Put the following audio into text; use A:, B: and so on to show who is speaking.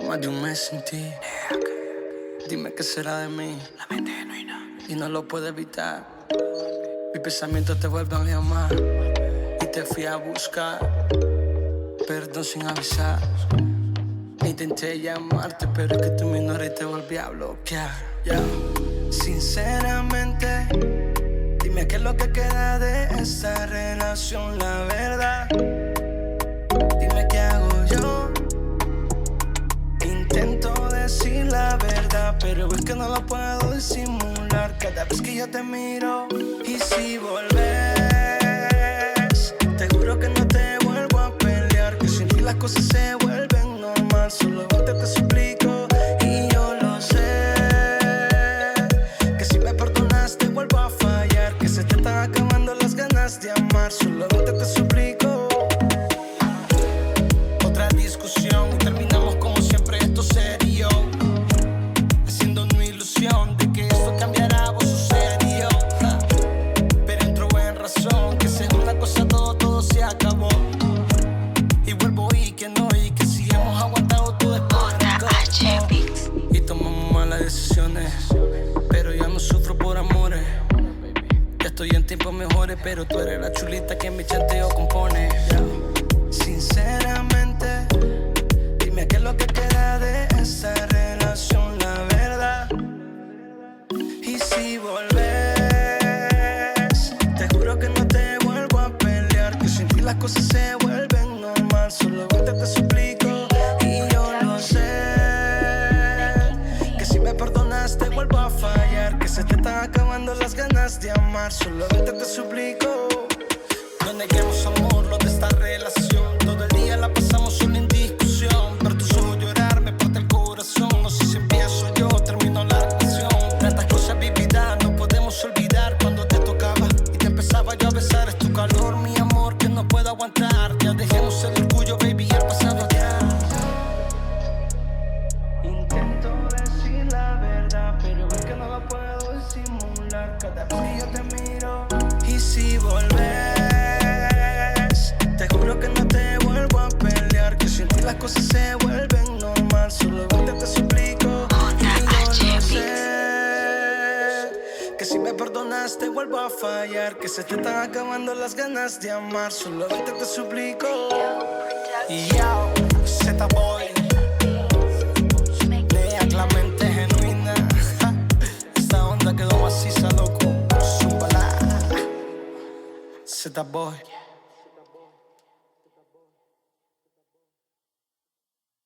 A: Más de un mes sin ti. Dime qué será de mí.
B: La mente genuina.
A: Y no lo puedo evitar. Mis pensamientos te vuelven a llamar. Y te fui a buscar. Perdón sin avisar. Intenté llamarte, pero es que tú me ignoras y te volví a bloquear. Sinceramente, dime qué es lo que queda de esta relación, la verdad. Dime qué hago yo. Intento decir la verdad, pero es que no lo puedo disimular cada vez que yo te miro. Y si volves, te juro que no te vuelvo a pelear, que sin ti las cosas se vuelven normal. Solamente te suplico y yo lo sé, que si me perdonas te vuelvo a fallar, que se te están acabando las ganas de amar. Solamente te suplico. Otra discusión y terminamos como siempre, esto serio, haciendo una ilusión de que esto cambiará, vos sos serio. Pero entro en razón, que según la cosa todo se acabó. Y vuelvo y que no, y que si hemos aguantado todo es por algo. Y tomamos malas decisiones, pero ya no sufro por amores. Ya estoy en tiempos mejores, pero tú eres la chulita que mi chanteo compone. Sinceramente, dime qué es lo que queda de esta relación, la verdad. Y si volves, te juro que no te vuelvo a pelear, que sin ti las cosas se vuelven normal. Solamente te suplico y yo lo sé, que si me perdonas te vuelvo a fallar, que se te están acabando las ganas de amar. Solamente te suplico. No neguemos amor, lo de esta relación. Todo el día la pasamos solo en discusión. Ver tus ojos llorar me parte el corazón. No sé si empiezo yo o termino la relación. Tantas cosas vividas no podemos olvidar. Cuando te tocaba y te empezaba yo a besar, es tu calor, mi amor, que no puedo aguantar. Ya dejemos el orgullo, baby, el pasado atrás. Intento decir la verdad, pero es que no lo puedo disimular cada vez que yo te miro. Y si volves, te juro que no te vuelvo a pelear, que sin ti las cosas se vuelven normal. Solamente te suplico y yo lo sé, que si me perdonas te vuelvo a fallar, que se te están acabando las ganas de amar. Solamente te suplico. Y yo, Z-Boy, lea la mente genuina. Esta onda quedó maciza, loco. Zúmbala. Z-Boy.